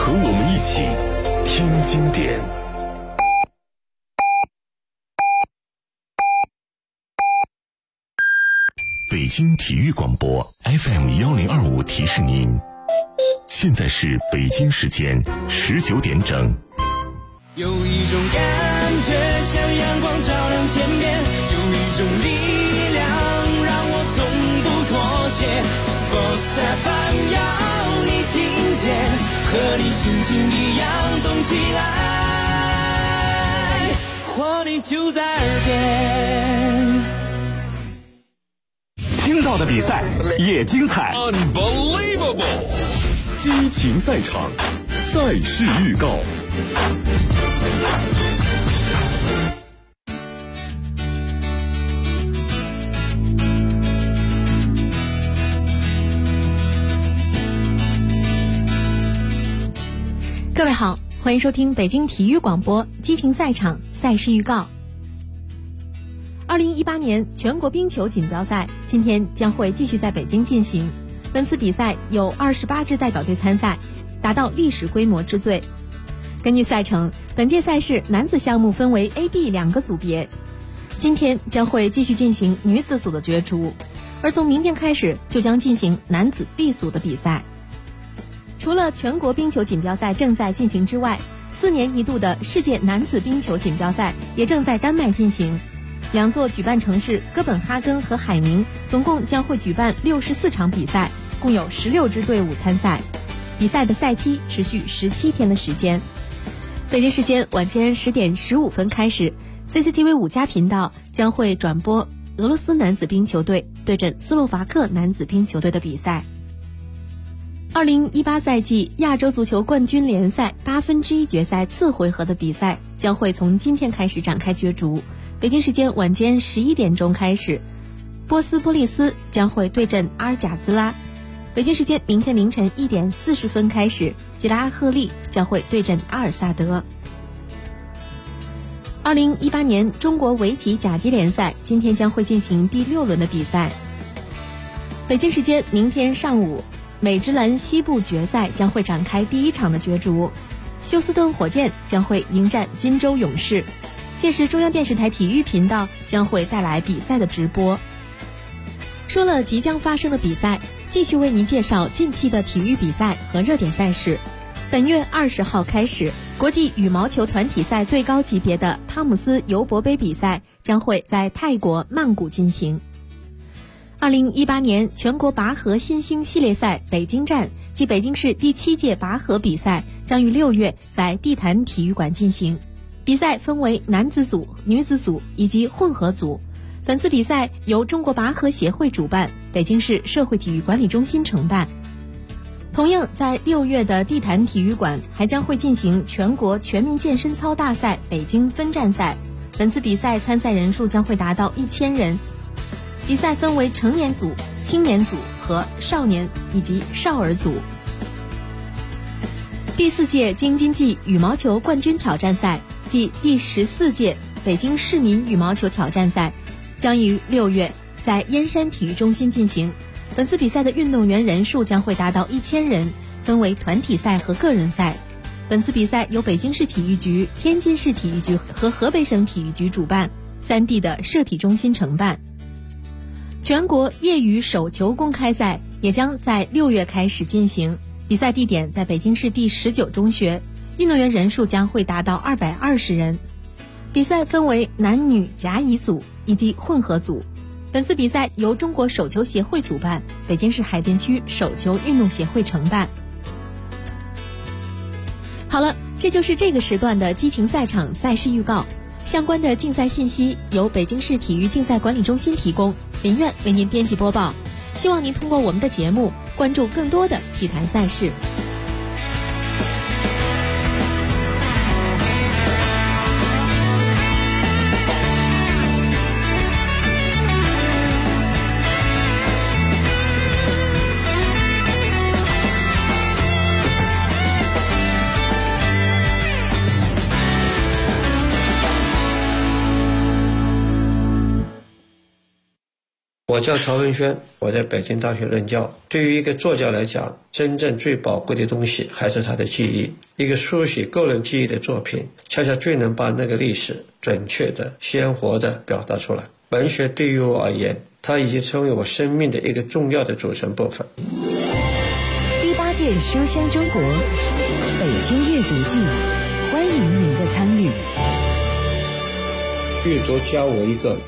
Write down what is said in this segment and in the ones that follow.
和我们一起听经典。北京体育广播 FM1025 提示您，现在是北京时间19点整。 有一种感觉像阳光照亮天边，有一种力量让我从不妥协。Sports FM 要你听见，和你心情一样动起来，活力就在耳边。 听到的比赛也精彩 Unbelievable！ 激情赛场，赛事预告。 各位好，欢迎收听北京体育广播激情赛场赛事预告。2018年全国冰球锦标赛今天将会继续在北京进行，本次比赛有28支代表队参赛，达到历史规模之最。根据赛程，本届赛事男子项目分为 A、B 两个组别，今天将会继续进行女子组的角逐，而从明天开始就将进行男子 B 组的比赛。除了全国冰球锦标赛正在进行之外，4年一度的世界男子冰球锦标赛也正在丹麦进行。两座举办城市哥本哈根和海宁总共将会举办64场比赛，共有16支队伍参赛。比赛的赛期持续17天的时间。北京时间晚间10点15分开始， CCTV 5家频道将会转播俄罗斯男子冰球队对阵斯洛伐克男子冰球队的比赛。2018赛季亚洲足球冠军联赛1/8决赛次回合的比赛将会从今天开始展开角逐。北京时间晚间11点钟开始，波斯波利斯将会对阵阿尔贾兹拉。北京时间明天凌晨1点40分开始，吉拉赫利将会对阵阿尔萨德。2018年中国围棋甲级联赛今天将会进行第6轮的比赛。北京时间明天上午，美职篮西部决赛将会展开第1场的角逐，休斯顿火箭将会迎战金州勇士。届时中央电视台体育频道将会带来比赛的直播。说了即将发生的比赛，继续为您介绍近期的体育比赛和热点赛事。本月20号开始，国际羽毛球团体赛最高级别的汤姆斯尤伯杯比赛将会在泰国曼谷进行。2018年全国拔河新星系列赛北京站及北京市第7届拔河比赛将于6月在地坛体育馆进行。比赛分为男子组、女子组以及混合组。本次比赛由中国拔河协会主办，北京市社会体育管理中心承办。同样在6月的地坛体育馆还将会进行全国全民健身操大赛北京分站赛，本次比赛参赛人数将会达到1000人。比赛分为成年组、青年组和少年以及少儿组。第4届京津冀羽毛球冠军挑战赛即第14届北京市民羽毛球挑战赛将于6月在燕山体育中心进行。本次比赛的运动员人数将会达到1000人，分为团体赛和个人赛。本次比赛由北京市体育局、天津市体育局和河北省体育局主办，3地的社体中心承办。全国业余手球公开赛也将在6月开始进行，比赛地点在北京市第19中学，运动员人数将会达到220人。比赛分为男女甲乙组以及混合组。本次比赛由中国手球协会主办，北京市海淀区手球运动协会承办。好了，这就是这个时段的激情赛场赛事预告。相关的竞赛信息由北京市体育竞赛管理中心提供，林苑为您编辑播报。希望您通过我们的节目关注更多的体坛赛事。 我叫曹文轩，我在北京大学任教。对于一个作家来讲，真正最宝贵的东西还是他的记忆。一个书写个人记忆的作品，恰恰最能把那个历史准确的、鲜活的表达出来。文学对于我而言，它已经成为我生命的一个重要的组成部分。 第8届书香中国北京阅读季，欢迎您的参与。 阅读教我一个。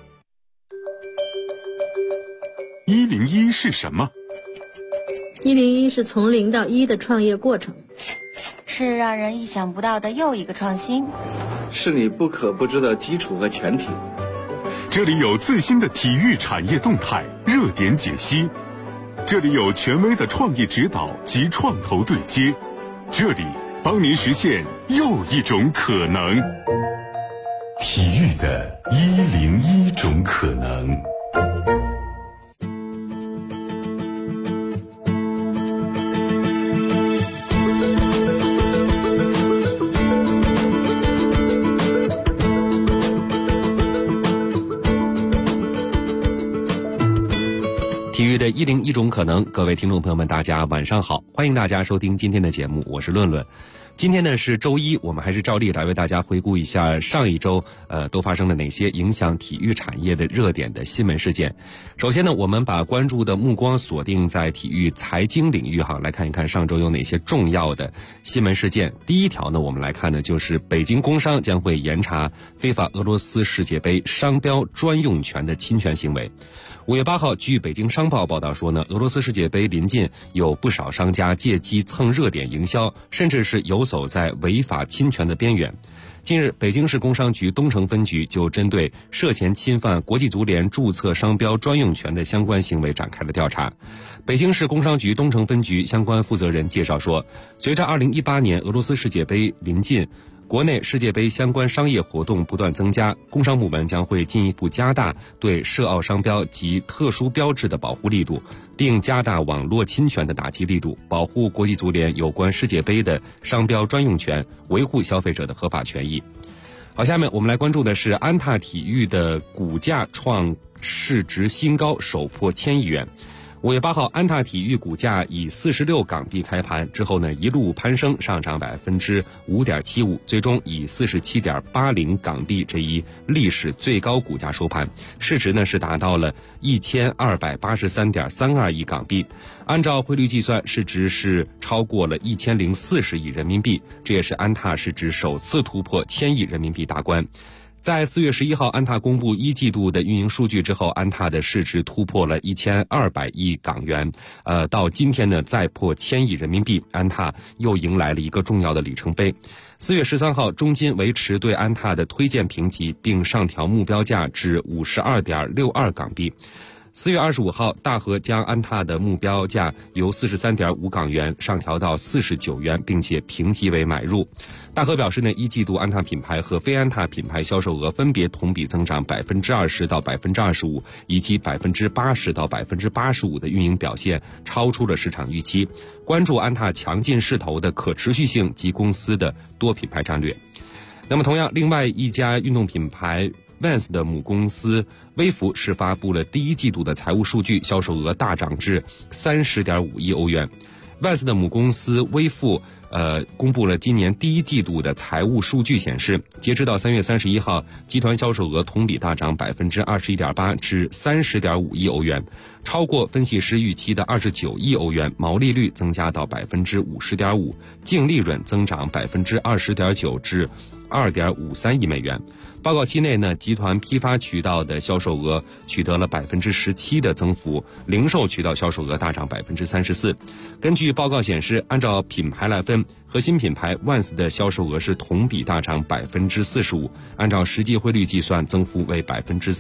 101是什么 ？101是从0到1的创业过程， 是让人意想不到的又一个创新， 是你不可不知的基础和前提。 这里有最新的体育产业动态热点解析，这里有权威的创意指导及创投对接，这里帮您实现又一种可能。 体育的101种可能。 体育的101种可能，各位听众朋友们，大家晚上好，欢迎大家收听今天的节目，我是论论。今天呢是周一，我们还是照例来为大家回顾一下上一周都发生了哪些影响体育产业的热点的新闻事件。首先呢，我们把关注的目光锁定在体育财经领域来看一看上周有哪些重要的新闻事件。第一条呢，我们来看的就是北京工商将会严查非法俄罗斯世界杯商标专用权的侵权行为。5月8号，据北京商报报道说呢，俄罗斯世界杯临近，有不少商家借机蹭热点营销，甚至是游走在违法侵权的边缘。近日，北京市工商局东城分局就针对涉嫌侵犯国际足联注册商标专用权的相关行为展开了调查。北京市工商局东城分局相关负责人介绍说，随着2018年俄罗斯世界杯临近，国内世界杯相关商业活动不断增加，工商部门将会进一步加大对涉奥商标及特殊标志的保护力度，并加大网络侵权的打击力度，保护国际足联有关世界杯的商标专用权，维护消费者的合法权益。好，下面我们来关注的是安踏体育的股价创市值新高，首破1000亿元。5月8号，安踏体育股价以46港币开盘，之后呢一路攀升，上涨5.75%，最终以47.80港币这一历史最高股价收盘，市值呢是达到了1283.32亿港币。按照汇率计算，市值是超过了1040亿人民币，这也是安踏市值首次突破1000亿人民币大关。在4月11号，安踏公布1季度的运营数据之后，安踏的市值突破了1200亿港元，到今天呢再破1000亿人民币，安踏又迎来了一个重要的里程碑。4月13号，中金维持对安踏的推荐评级，并上调目标价至52.62港币。4月25号，大和将安踏的目标价由43.5港元上调到49元，并且评级为买入。大和表示呢，1季度安踏品牌和非安踏品牌销售额分别同比增长20%到25%，以及80%到85%的运营表现超出了市场预期，关注安踏强劲势头的可持续性及公司的多品牌战略。那么同样，另外一家运动品牌Vans 的母公司微服是发布了第1季度的财务数据，销售额大涨至30.5亿欧元。Vans 的母公司微服公布了今年第1季度的财务数据，显示，截止到3月31号，集团销售额同比大涨21.8%至30.5亿欧元，超过分析师预期的29亿欧元，毛利率增加到50.5%，净利润增长20.9%至2.53亿美元。报告期内呢，集团批发渠道的销售额取得了17%的增幅，零售渠道销售额大涨34%。根据报告显示，按照品牌来分，核心品牌 Vans 的销售额是同比大涨45%，按照实际汇率计算，增幅为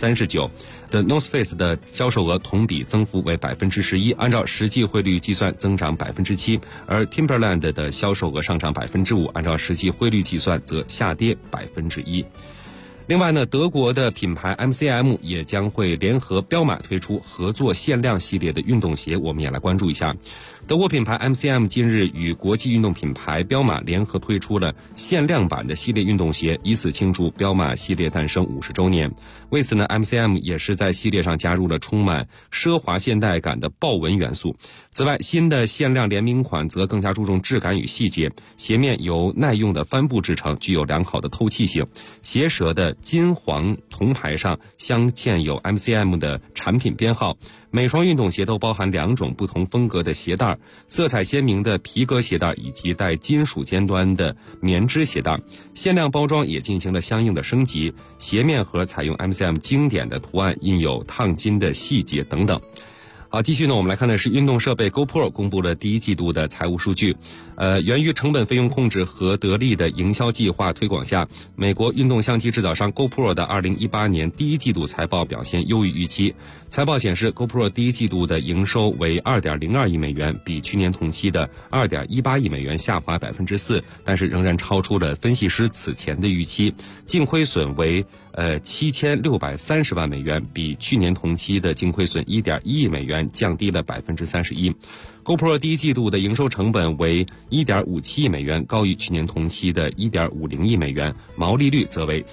39%。The North Face 的销售额同比增幅为11%，按照实际汇率计算增长7%，而 Timberland 的销售额上涨5%，按照实际汇率计算则下跌1%。另外呢，德国的品牌 MCM 也将会联合彪马推出合作限量系列的运动鞋，我们也来关注一下。 德国品牌 MCM 近日与国际运动品牌彪马联合推出了限量版的系列运动鞋，以此庆祝彪马系列诞生50周年。为此呢 MCM 也是在系列上加入了充满奢华现代感的豹纹元素。此外，新的限量联名款则更加注重质感与细节，鞋面由耐用的帆布制成，具有良好的透气性。鞋舌的金黄铜牌上镶嵌有 MCM 的产品编号。每双运动鞋都包含2种不同风格的鞋带，色彩鲜明的皮革鞋带以及带金属尖端的棉织鞋带。限量包装也进行了相应的升级，鞋面盒采用 MCM 经典的图案，印有烫金的细节等等。好，继续呢，我们来看的是运动设备 GoPro 公布了第一季度的财务数据。源于成本费用控制和得力的营销计划推广下，美国运动相机制造商 GoPro 的2018年第一季度财报表现优于预期。财报显示 GoPro 第一季度的营收为2.02亿美元，比去年同期的2.18亿美元下滑4%，但是仍然超出了分析师此前的预期。净亏损为7630万美元，比去年同期的净亏损1.1亿美元降低了31%。GoPro 第一季度的营收成本为1.57亿美元，高于去年同期的1.50亿美元，毛利率则为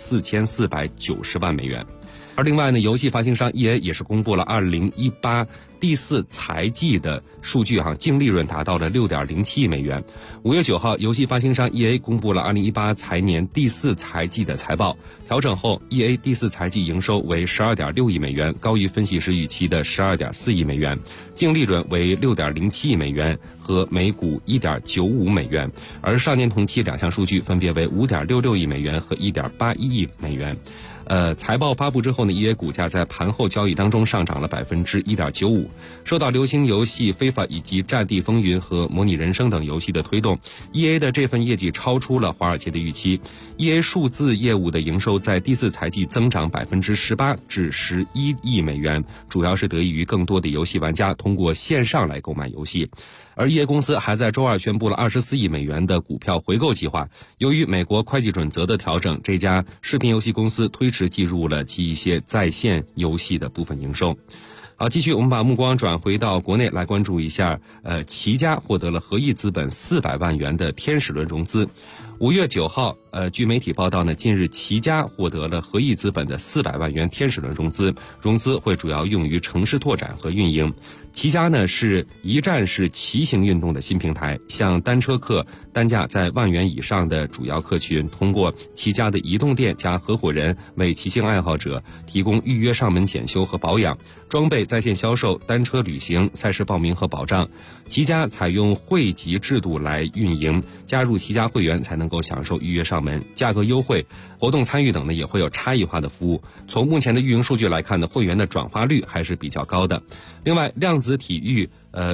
4490万美元。而另外呢，游戏发行商 EA 也是公布了2018第4财季的数据净利润达到了6.07亿美元。5月9号，游戏发行商 EA 公布了2018财年第4财季的财报，调整后 EA 第4财季营收为12.6亿美元，高于分析师预期的12.4亿美元，净利润为6.07亿美元和每股1.95美元，而上年同期2项数据分别为5.66亿美元和1.81亿美元。财报发布之后呢 ，EA 股价在盘后交易当中上涨了1.95%，受到流行游戏《FIFA》以及《战地风云》和《模拟人生》等游戏的推动 ，EA 的这份业绩超出了华尔街的预期。EA 数字业务的营收在第4财季增长18%至11亿美元，主要是得益于更多的游戏玩家通过线上来购买游戏。而 EA 公司还在周二宣布了24亿美元的股票回购计划。由于美国会计准则的调整，这家视频游戏公司推迟计入了其一些在线游戏的部分营收。好，继续我们把目光转回到国内来关注一下，齐家获得了和义资本400万元的天使轮融资。5月9号，据媒体报道呢，近日齐家获得了和义资本的400万元天使轮融资，融资会主要用于城市拓展和运营。齐家呢是一站式骑行运动的新平台，向单车客单价在1万元以上的主要客群，通过齐家的移动店加合伙人为骑行爱好者提供预约上门检修和保养、装备在线销售、单车旅行、赛事报名和保障。齐家采用会籍制度来运营，加入齐家会员才能够享受预约上门、价格优惠、活动参与等呢，也会有差异化的服务。从目前的运营数据来看呢，会员的转化率还是比较高的。另外，量子体育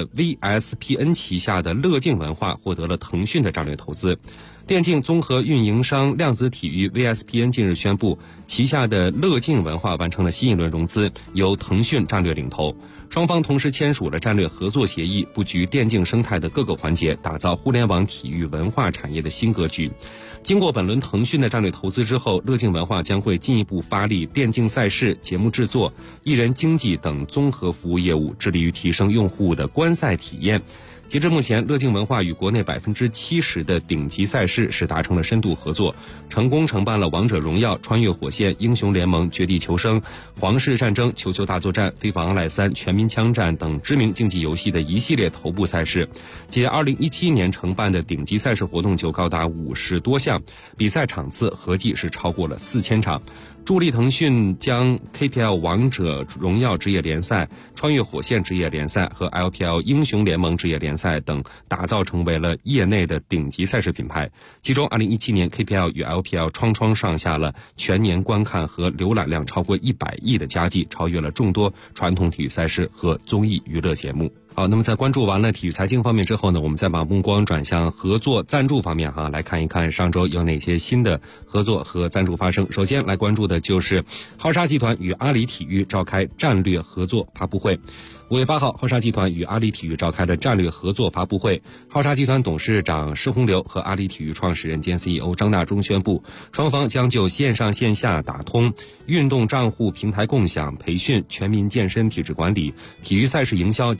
VSPN 旗下的乐境文化获得了腾讯的战略投资。电竞综合运营商量子体育 VSPN 近日宣布，旗下的乐境文化完成了新一轮融资，由腾讯战略领投。双方同时签署了战略合作协议，布局电竞生态的各个环节，打造互联网体育文化产业的新格局。经过本轮腾讯的战略投资之后，乐境文化将会进一步发力电竞赛事、节目制作、艺人经纪等综合服务业务，致力于提升用户的观赛体验。截至目前，乐境文化与国内70%的顶级赛事是达成了深度合作，成功承办了王者荣耀、穿越火线、英雄联盟、绝地求生、皇室战争、球球大作战、非法 Online 3、全民枪战等知名竞技游戏的一系列头部赛事。仅2017年承办的顶级赛事活动就高达50多项，比赛场次合计是超过了4000场。助力腾讯将 KPL 王者荣耀职业联赛、穿越火线职业联赛和 LPL 英雄联盟职业联赛等打造成为了业内的顶级赛事品牌。其中2017年 KPL 与 LPL 双上下了全年观看和浏览量超过100亿的佳绩，超越了众多传统体育赛事和综艺娱乐节目。好，那么在关注完了体育财经方面之后呢，我们再把目光转向合作赞助方面来看一看上周有哪些新的合作和赞助发生。首先来关注的就是浩沙集团与阿里体育召开战略合作发布会。5月8号，浩沙集团与阿里体育召开了战略合作发布会。浩沙集团董事长施洪流和阿里体育创始人兼 CEO 张大中宣布，双方将就线上线下打通、运动账户平台共享、培训、全民健身体质管理、体育赛事营销及智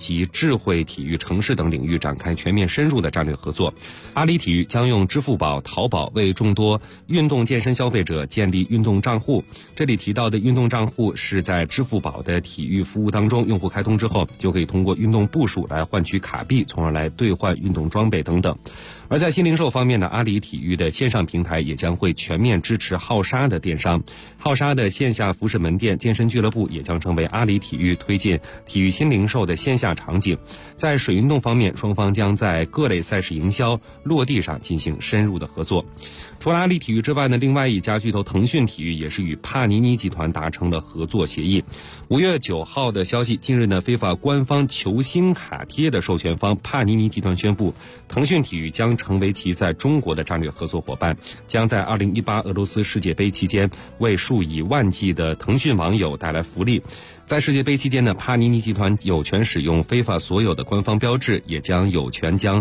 智慧体育城市等领域展开全面深入的战略合作。阿里体育将用支付宝、淘宝为众多运动健身消费者建立运动账户。这里提到的运动账户是在支付宝的体育服务当中，用户开通之后就可以通过运动步数来换取卡币，从而来兑换运动装备等等。而在新零售方面呢，阿里体育的线上平台也将会全面支持浩沙的电商。浩沙的线下服饰门店、健身俱乐部也将成为阿里体育推进体育新零售的线下场景。在水运动方面，双方将在各类赛事营销落地上进行深入的合作。除了阿里体育之外呢，另外一家巨头腾讯体育也是与帕尼尼集团达成了合作协议。5月9号的消息，近日呢，非法官方球星卡贴的授权方帕尼尼集团宣布，腾讯体育将成为其在中国的战略合作伙伴，将在2018俄罗斯世界杯期间为数以万计的腾讯网友带来福利。在世界杯期间呢，帕尼尼集团有权使用非法所有的官方标志，也将有权将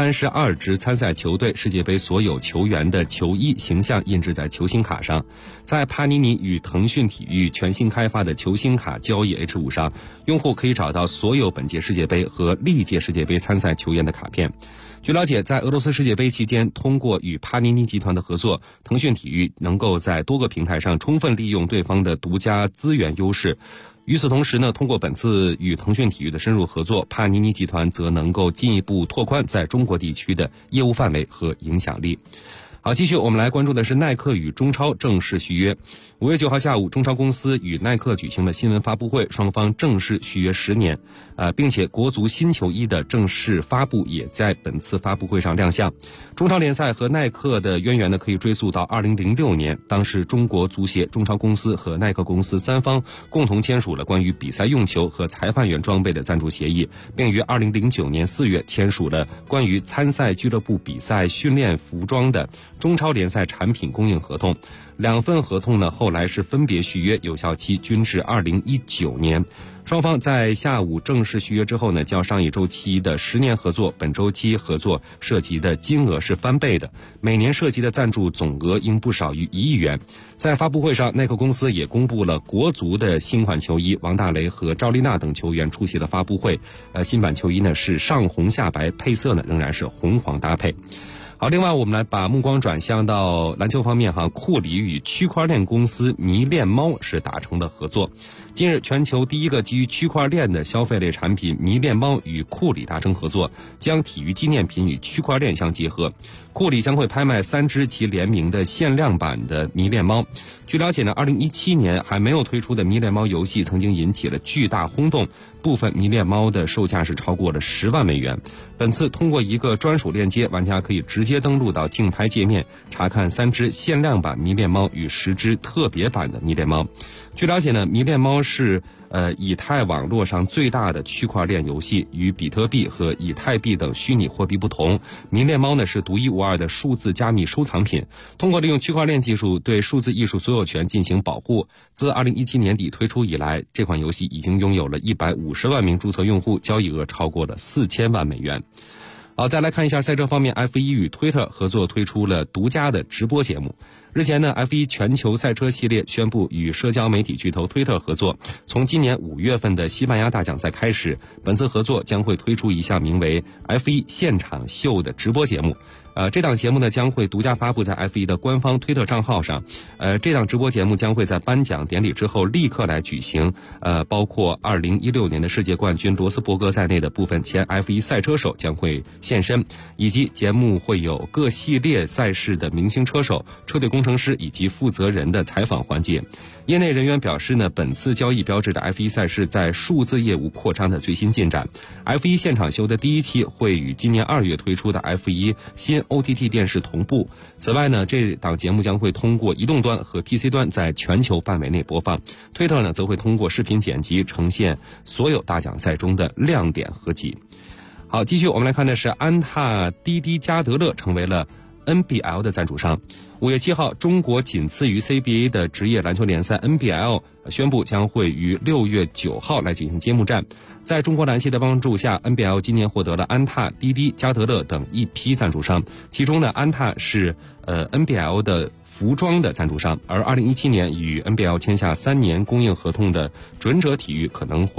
32支参赛球队世界杯所有球员的球衣形象印制在球星卡上。在帕尼尼与腾讯体育全新开发的球星卡交易 H5 上，用户可以找到所有本届世界杯和历届世界杯参赛球员的卡片。据了解，在俄罗斯世界杯期间，通过与帕尼尼集团的合作，腾讯体育能够在多个平台上充分利用对方的独家资源优势。与此同时呢，通过本次与腾讯体育的深入合作，帕尼尼集团则能够进一步拓宽在中国地区的业务范围和影响力。好，继续我们来关注的是耐克与中超正式续约。5月9号下午，中超公司与耐克举行了新闻发布会，双方正式续约10年，并且国足新球衣的正式发布也在本次发布会上亮相。中超联赛和耐克的渊源呢，可以追溯到2006年，当时中国足协、中超公司和耐克公司三方共同签署了关于比赛用球和裁判员装备的赞助协议，并于2009年4月签署了关于参赛俱乐部比赛训练服装的中超联赛产品供应合同。2份合同呢，后来是分别续约，有效期均至2019年。双方在下午正式续约之后呢，较上一周期的10年合作，本周期合作涉及的金额是翻倍的，每年涉及的赞助总额应不少于1亿元。在发布会上，耐克公司也公布了国足的新款球衣，王大雷和赵丽娜等球员出席了发布会。新版球衣呢是上红下白，配色呢仍然是红黄搭配。好，另外我们来把目光转向到篮球方面哈，库里与区块链公司迷恋猫是达成了合作。近日，全球第一个基于区块链的消费类产品迷恋猫与库里达成合作，将体育纪念品与区块链相结合。库里将会拍卖3只其联名的限量版的迷恋猫。据了解呢，2017年还没有推出的迷恋猫游戏曾经引起了巨大轰动，部分迷恋猫的售价是超过了10万美元。本次通过一个专属链接，玩家可以直接登录到竞拍界面，查看3只限量版迷恋猫与10只特别版的迷恋猫。据了解呢，迷恋猫是以太网络上最大的区块链游戏，与比特币和以太币等虚拟货币不同，迷恋猫呢是独一无二的数字加密收藏品，通过利用区块链技术对数字艺术所有权进行保护。自2017年底推出以来，这款游戏已经拥有了150万名注册用户，交易额超过了4000万美元。好，再来看一下赛车方面， F1 与推特合作推出了独家的直播节目。日前呢， F1 全球赛车系列宣布与社交媒体巨头推特合作，从今年5月份的西班牙大奖赛开始，本次合作将会推出一项名为 F1 现场秀的直播节目。这档节目呢将会独家发布在 F1 的官方推特账号上。这档直播节目将会在颁奖典礼之后立刻来举行。包括2016年的世界冠军罗斯伯格在内的部分前 F1 赛车手将会现身，以及节目会有各系列赛事的明星车手、车队工程师以及负责人的采访环节。业内人员表示呢，本次交易标志着 F1 赛事在数字业务扩张的最新进展。F1 现场秀的第1期会与今年2月推出的 F1 新OTT 电视同步。此外呢，这档节目将会通过移动端和 PC 端在全球范围内播放。推特呢则会通过视频剪辑呈现所有大奖赛中的亮点合集。好，继续我们来看的是安踏滴滴加德乐成为了 NBL 的赞助商。5月7号，中国仅次于 CBA 的职业篮球联赛 NBL 宣布将会于6月9号来进行揭幕战。在中国篮协的帮助下， NBL 今年获得了安踏、滴滴、加德乐等一批赞助商，其中呢，安踏是NBL 的服装的赞助商，而2017年与 NBL 签下3年供应合同的准者体育可能会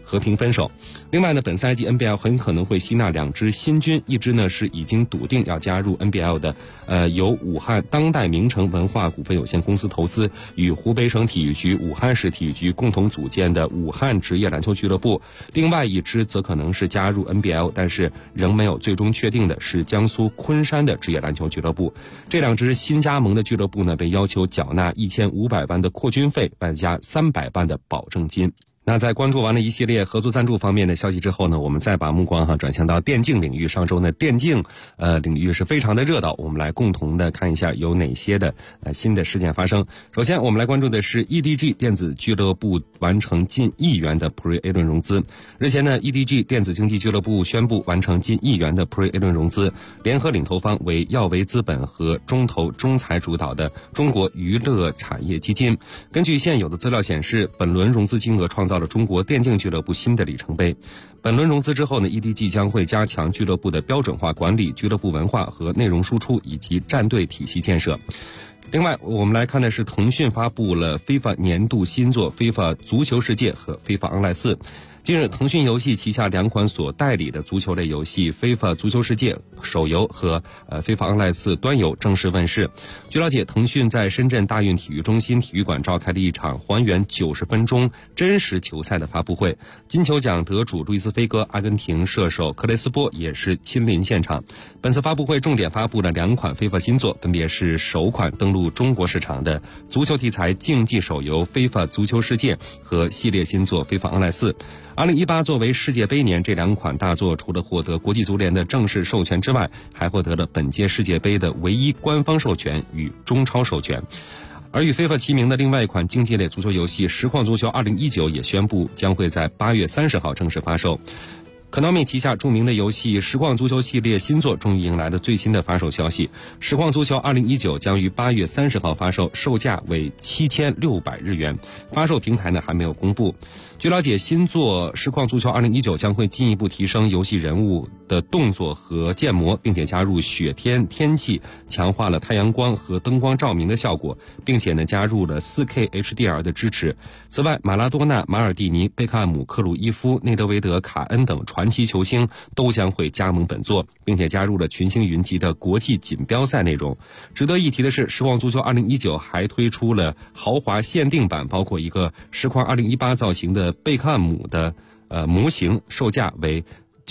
和平分手。另外呢，本赛季 NBL 很可能会吸纳2支新军，一支呢是已经笃定要加入 NBL 的由武汉当代名城文化股份有限公司投资，与湖北省体育局、武汉市体育局共同组建的武汉职业篮球俱乐部。另外一支则可能是加入 NBL， 但是仍没有最终确定的是江苏昆山的职业篮球俱乐部。这2支新加盟的俱乐部呢，被要求缴纳1500万的扩军费，外加300万的保证金。那在关注完了一系列合作赞助方面的消息之后呢，我们再把目光转向到电竞领域。上周呢，电竞领域是非常的热闹，我们来共同的看一下有哪些的新的事件发生。首先我们来关注的是 EDG 电子俱乐部完成近1亿元的 Pre-A 轮融资。日前呢， EDG 电子竞技俱乐部宣布完成近1亿元的 Pre-A 轮融资，联合领投方为耀维资本和中投中财主导的中国娱乐产业基金。根据现有的资料显示，本轮融资金额创造了中国电竞俱乐部新的里程碑。本轮融资之后呢， EDG 将会加强俱乐部的标准化管理、俱乐部文化和内容输出以及战队体系建设。另外我们来看的是腾讯发布了 FIFA 年度新作 FIFA 足球世界和 FIFA Online 4。近日，腾讯游戏旗下2款所代理的足球类游戏 FIFA 足球世界手游和FIFA Online 4端游正式问世。据了解，腾讯在深圳大运体育中心体育馆召开了一场还原90分钟真实球赛的发布会，金球奖得主路易斯菲戈、阿根廷射手克雷斯波也是亲临现场。本次发布会重点发布了2款 FIFA 新作，分别是首款登陆中国市场的足球题材竞技手游 FIFA 足球世界和系列新作 FIFA Online 4。2018作为世界杯年，这2款大作除了获得国际足联的正式授权之外，还获得了本届世界杯的唯一官方授权与中超授权。而与 FIFA 齐名的另外一款竞技类足球游戏实况足球2019也宣布将会在8月30号正式发售。Konami 旗下著名的游戏实况足球系列新作终于迎来了最新的发售消息，实况足球2019将于8月30号发售，售价为7600日元，发售平台呢还没有公布。据了解，新作实况足球2019将会进一步提升游戏人物的动作和建模，并且加入雪天天气，强化了太阳光和灯光照明的效果，并且呢加入了 4K HDR 的支持。此外，马拉多纳、马尔蒂尼、贝克汉姆、克鲁伊夫、内德维德、卡恩等传奇球星都将会加盟本作，并且加入了群星云集的国际锦标赛内容。值得一提的是，实况足球2019还推出了豪华限定版，包括一个实况2018造型的贝克汉姆的模型，售价为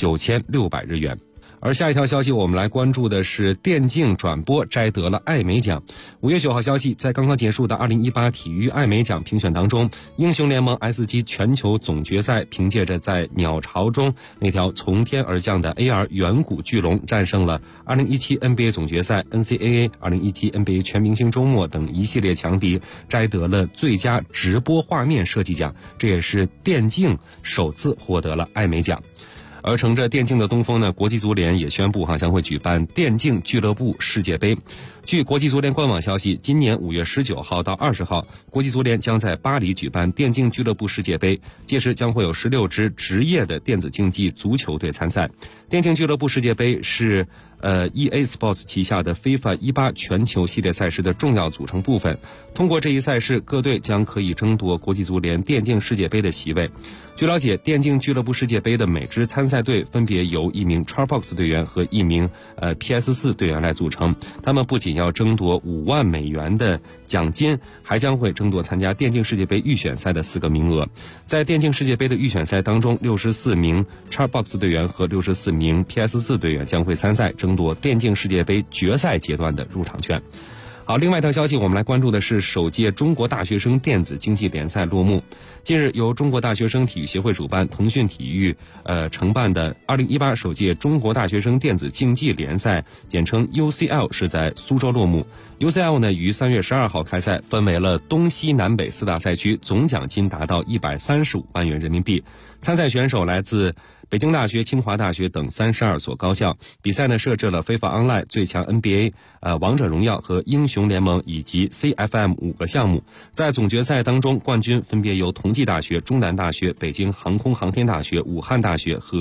9600日元。而下一条消息我们来关注的是电竞转播摘得了艾美奖。5月9号消息，在刚刚结束的2018体育艾美奖评选当中，英雄联盟 S 级全球总决赛凭借着在鸟巢中那条从天而降的 AR 远古巨龙，战胜了2017 NBA 总决赛、NCAA 2017 NBA 全明星周末等一系列强敌，摘得了最佳直播画面设计奖，这也是电竞首次获得了艾美奖。而乘着电竞的东风呢，国际足联也宣布将会举办电竞俱乐部世界杯。据国际足联官网消息，今年5月19号到20号，国际足联将在巴黎举办电竞俱乐部世界杯，届时将会有16支职业的电子竞技足球队参赛。电竞俱乐部世界杯是EA Sports 旗下的 FIFA 18全球系列赛事的重要组成部分。通过这一赛事，各队将可以争夺国际足联电竞世界杯的席位。据了解，电竞俱乐部世界杯的每支参赛队分别由1名 Xbox 队员和1名PS4 队员来组成，他们不仅要争夺5万美元的奖金，还将会争夺参加电竞世界杯预选赛的4个名额。在电竞世界杯的预选赛当中，64名 Xbox 队员和64名 PS4 队员将会参赛，争夺电竞世界杯决赛阶段的入场券。好，另外一条消息我们来关注的是首届中国大学生电子竞技联赛落幕。近日，由中国大学生体育协会主办、腾讯体育承办的2018首届中国大学生电子竞技联赛，简称 UCL 是在苏州落幕。UCL 呢于3月12号开赛，分为了东西南北4大赛区，总奖金达到135万元人民币。参赛选手来自北京大学、清华大学等32所高校。比赛呢设置了非法 Online、最强 NBA、王者荣耀和英雄联盟以及 CFM 5个项目。在总决赛当中，冠军分别由同济大学、中南大学、北京航空航天大学、武汉大学和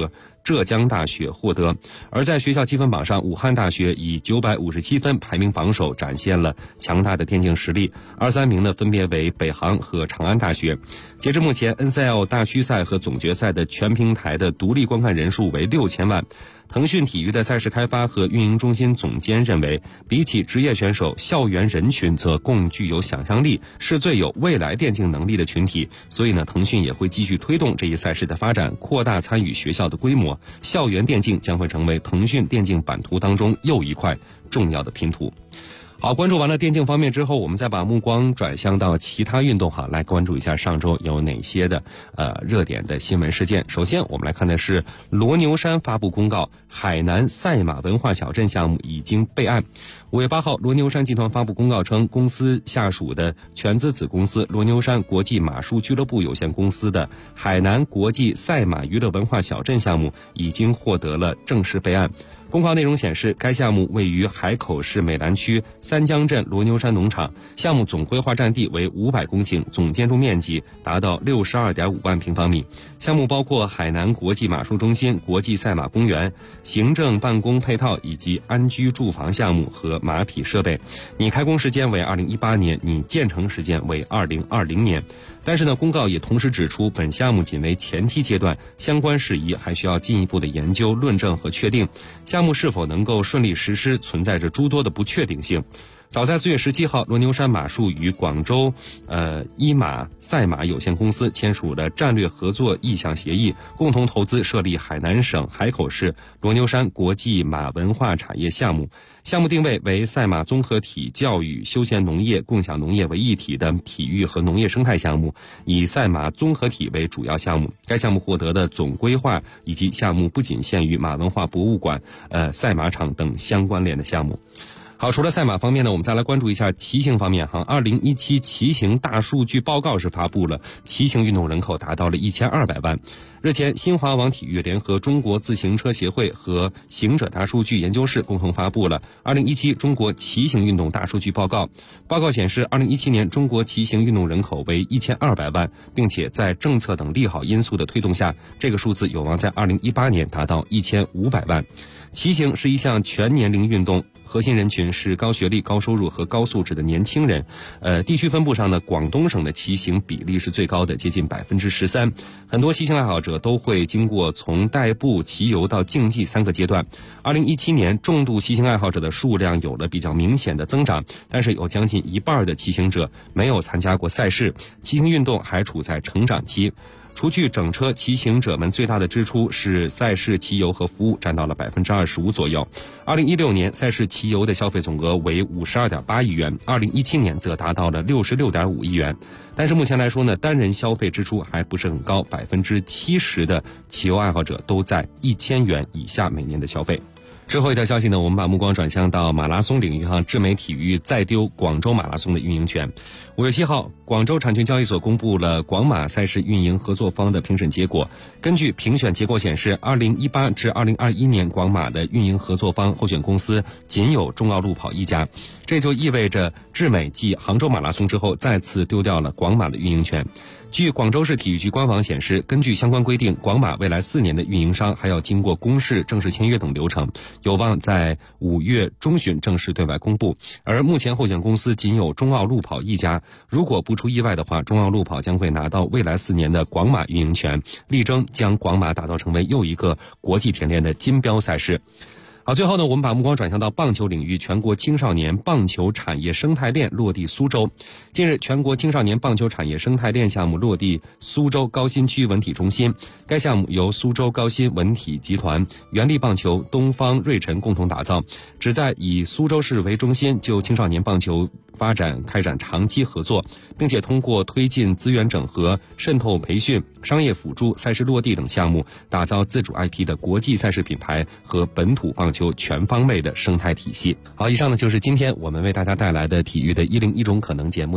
浙江大学获得。而在学校积分榜上，武汉大学以957分排名榜首，展现了强大的电竞实力。2、3名呢分别为北航和长安大学。截至目前 NCL 大区赛和总决赛的全平台的独立观看人数为6000万。腾讯体育的赛事开发和运营中心总监认为，比起职业选手，校园人群则更具有想象力，是最有未来电竞能力的群体。所以呢，腾讯也会继续推动这一赛事的发展，扩大参与学校的规模。校园电竞将会成为腾讯电竞版图当中又一块重要的拼图。好，关注完了电竞方面之后，我们再把目光转向到其他运动来关注一下上周有哪些的热点的新闻事件。首先我们来看的是罗牛山发布公告，海南赛马文化小镇项目已经备案。5月8号，罗牛山集团发布公告称，公司下属的全资子公司罗牛山国际马术俱乐部有限公司的海南国际赛马娱乐文化小镇项目已经获得了正式备案。公告内容显示，该项目位于海口市美兰区三江镇罗牛山农场，项目总规划占地为500公顷，总建筑面积达到62.5万平方米。项目包括海南国际马术中心、国际赛马公园、行政办公配套以及安居住房项目和马匹设备。拟开工时间为2018年，拟建成时间为2020年。但是呢，公告也同时指出，本项目仅为前期阶段，相关事宜还需要进一步的研究、论证和确定。项目是否能够顺利实施，存在着诸多的不确定性。早在4月17号，罗牛山马术与广州一马赛马有限公司签署了战略合作意向协议，共同投资设立海南省海口市罗牛山国际马文化产业项目。项目定位为赛马综合体教育、休闲农业、共享农业为一体的体育和农业生态项目，以赛马综合体为主要项目。该项目获得的总规划以及项目不仅限于马文化博物馆、赛马场等相关联的项目。好，除了赛马方面呢，我们再来关注一下骑行方面2017骑行大数据报告是发布了，骑行运动人口达到了1200万。日前，新华网体育联合中国自行车协会和行者大数据研究室共同发布了2017中国骑行运动大数据报告。报告显示，2017年中国骑行运动人口为1200万，并且在政策等利好因素的推动下，这个数字有望在2018年达到1500万。骑行是一项全年龄运动，核心人群是高学历、高收入和高素质的年轻人。地区分布上呢，广东省的骑行比例是最高的，接近13%。很多骑行爱好者都会经过从代步、骑游到竞技3个阶段。2017年，重度骑行爱好者的数量有了比较明显的增长，但是有将近一半的骑行者没有参加过赛事，骑行运动还处在成长期。除去整车，骑行者们最大的支出是赛事骑游和服务，占到了25%左右。2016年赛事骑游的消费总额为52.8亿元，2017年则达到了66.5亿元。但是目前来说呢，单人消费支出还不是很高，70%的骑游爱好者都在1000元以下每年的消费。之后一条消息呢，我们把目光转向到马拉松领域智美体育再丢广州马拉松的运营权。5月7号，广州产权交易所公布了广马赛事运营合作方的评审结果。根据评选结果显示，2018至2021年广马的运营合作方候选公司仅有中奥路跑一家，这就意味着智美继杭州马拉松之后再次丢掉了广马的运营权。据广州市体育局官网显示，根据相关规定，广马未来4年的运营商还要经过公示、正式签约等流程，有望在5月中旬正式对外公布。而目前候选公司仅有中奥路跑一家，如果不出意外的话，中奥路跑将会拿到未来4年的广马运营权，力争将广马打造成为又一个国际田联的金标赛事。好，最后呢，我们把目光转向到棒球领域，全国青少年棒球产业生态链落地苏州。近日，全国青少年棒球产业生态链项目落地苏州高新区文体中心。该项目由苏州高新文体集团、原力棒球、东方瑞辰共同打造，旨在以苏州市为中心，就青少年棒球发展开展长期合作，并且通过推进资源整合、渗透培训、商业辅助、赛事落地等项目，打造自主 IP 的国际赛事品牌和本土棒球全方位的生态体系。好，以上呢就是今天我们为大家带来的体育的101种可能节目。